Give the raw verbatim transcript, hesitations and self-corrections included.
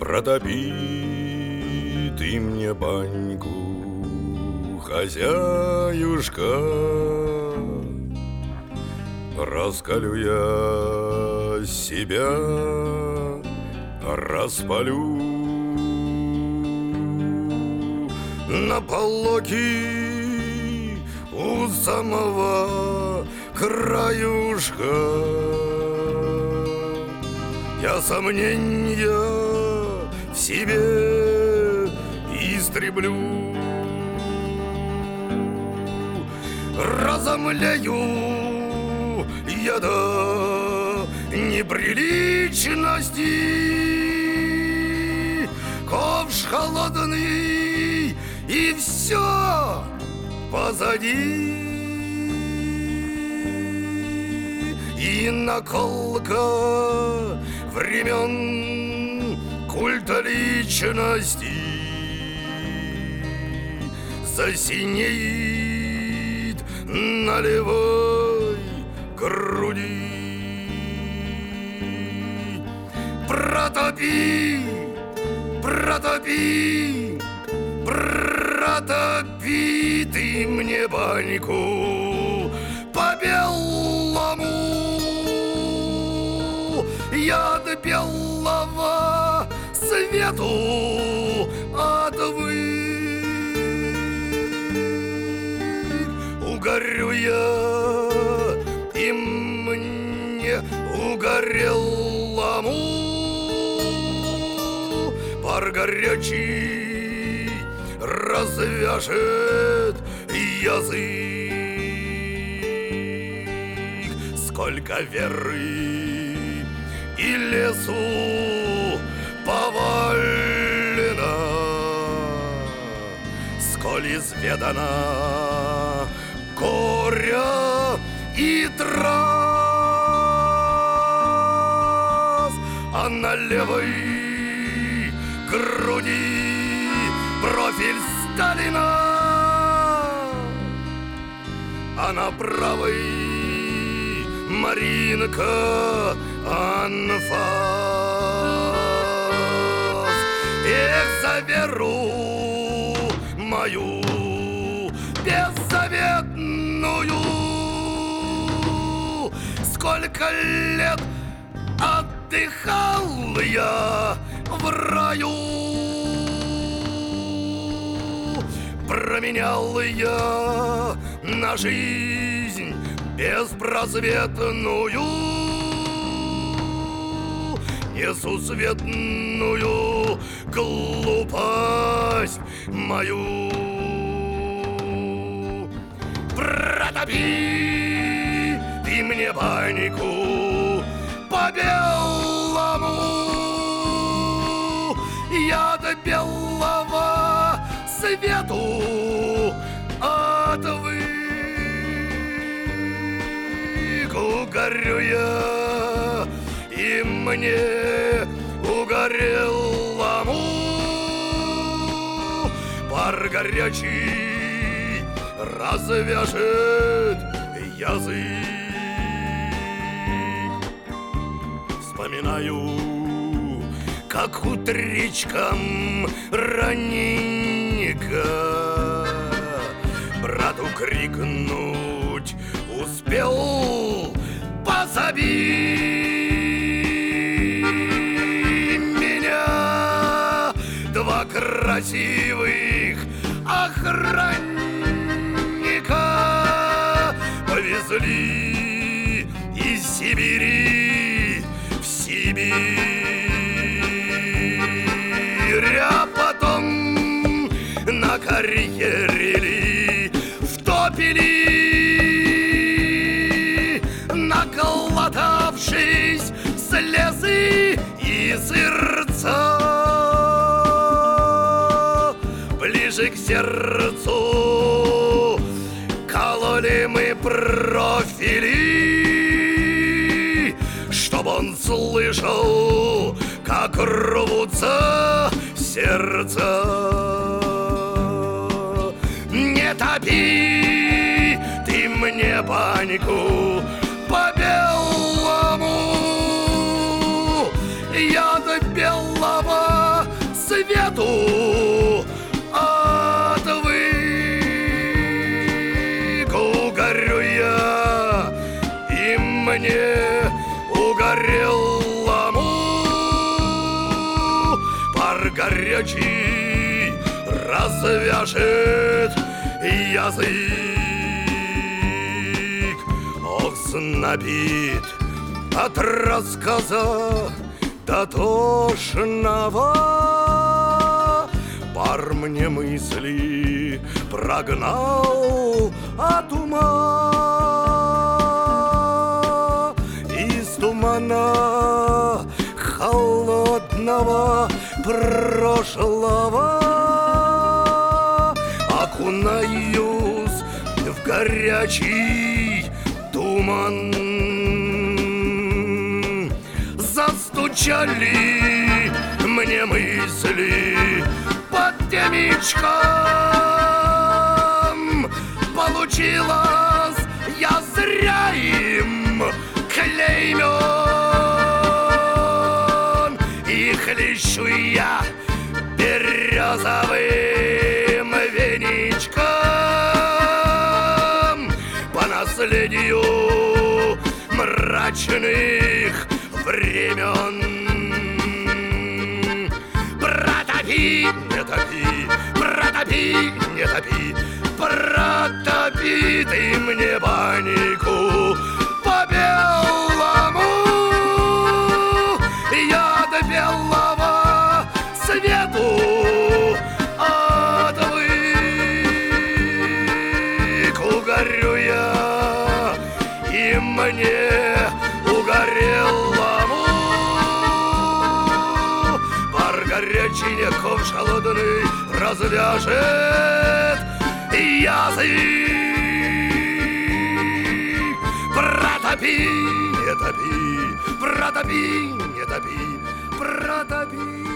Протопи ты мне баньку, хозяюшка, раскалю я себя, распалю на полоки у самого краюшка. Я сомнения в себе истреблю, разомлею я до неприличности. Ковш холодный, и все позади. И наколка времен культа личности засинеет на левой груди. Протопи, протопи, протопи ты мне баньку по белому. Я до белого свету отвык. Угорю я, и мне угорелому пар горячий развяжет язык. Сколько веры и лесу повалено, сколь изведано горя и трав, а на левой груди профиль Сталина, а на правой Маринка анфас. Эх, за веру мою беззаветную, сколько лет отдыхал я в раю. Променял я на жизнь беспросветную, несусветную глупость мою. Протопи ты мне баньку по белому, я до белого свету отвык. Угорю я, и мне угорелому пар горячий развяжет язык. Вспоминаю, как утречком раненько брату крикнуть успел: позови меня. Два красивых охранника повезли из Сибири в Сибирь, а потом на карьере втопили, наглотавшись слезы и сырца. Ближе к сердцу кололи мы профили, чтоб он слышал, как рвутся сердца. Не топи ты мне баньку по белому, я до белого свету отвык. Угорю я, и мне угорелому пар горячий развяжет язык. Ох, знобит от рассказа дотошного, пар мне мысли прогнал от ума. Из тумана холодного прошлого окунаюсь в горячий туман. Застучали мне мысли под темечком. Получилось, я зря им клеймен. И хлещу я березовым веничком по наследию мрачных времен. Протопи, не топи, протопи, не топи, протопи ты мне баньку по белому. Я до белого свету отвык. Угорю я, и мне угорелому пар горячий неков холодный развяжет язык. Протопи, не топи, протопи, не топи, протопи.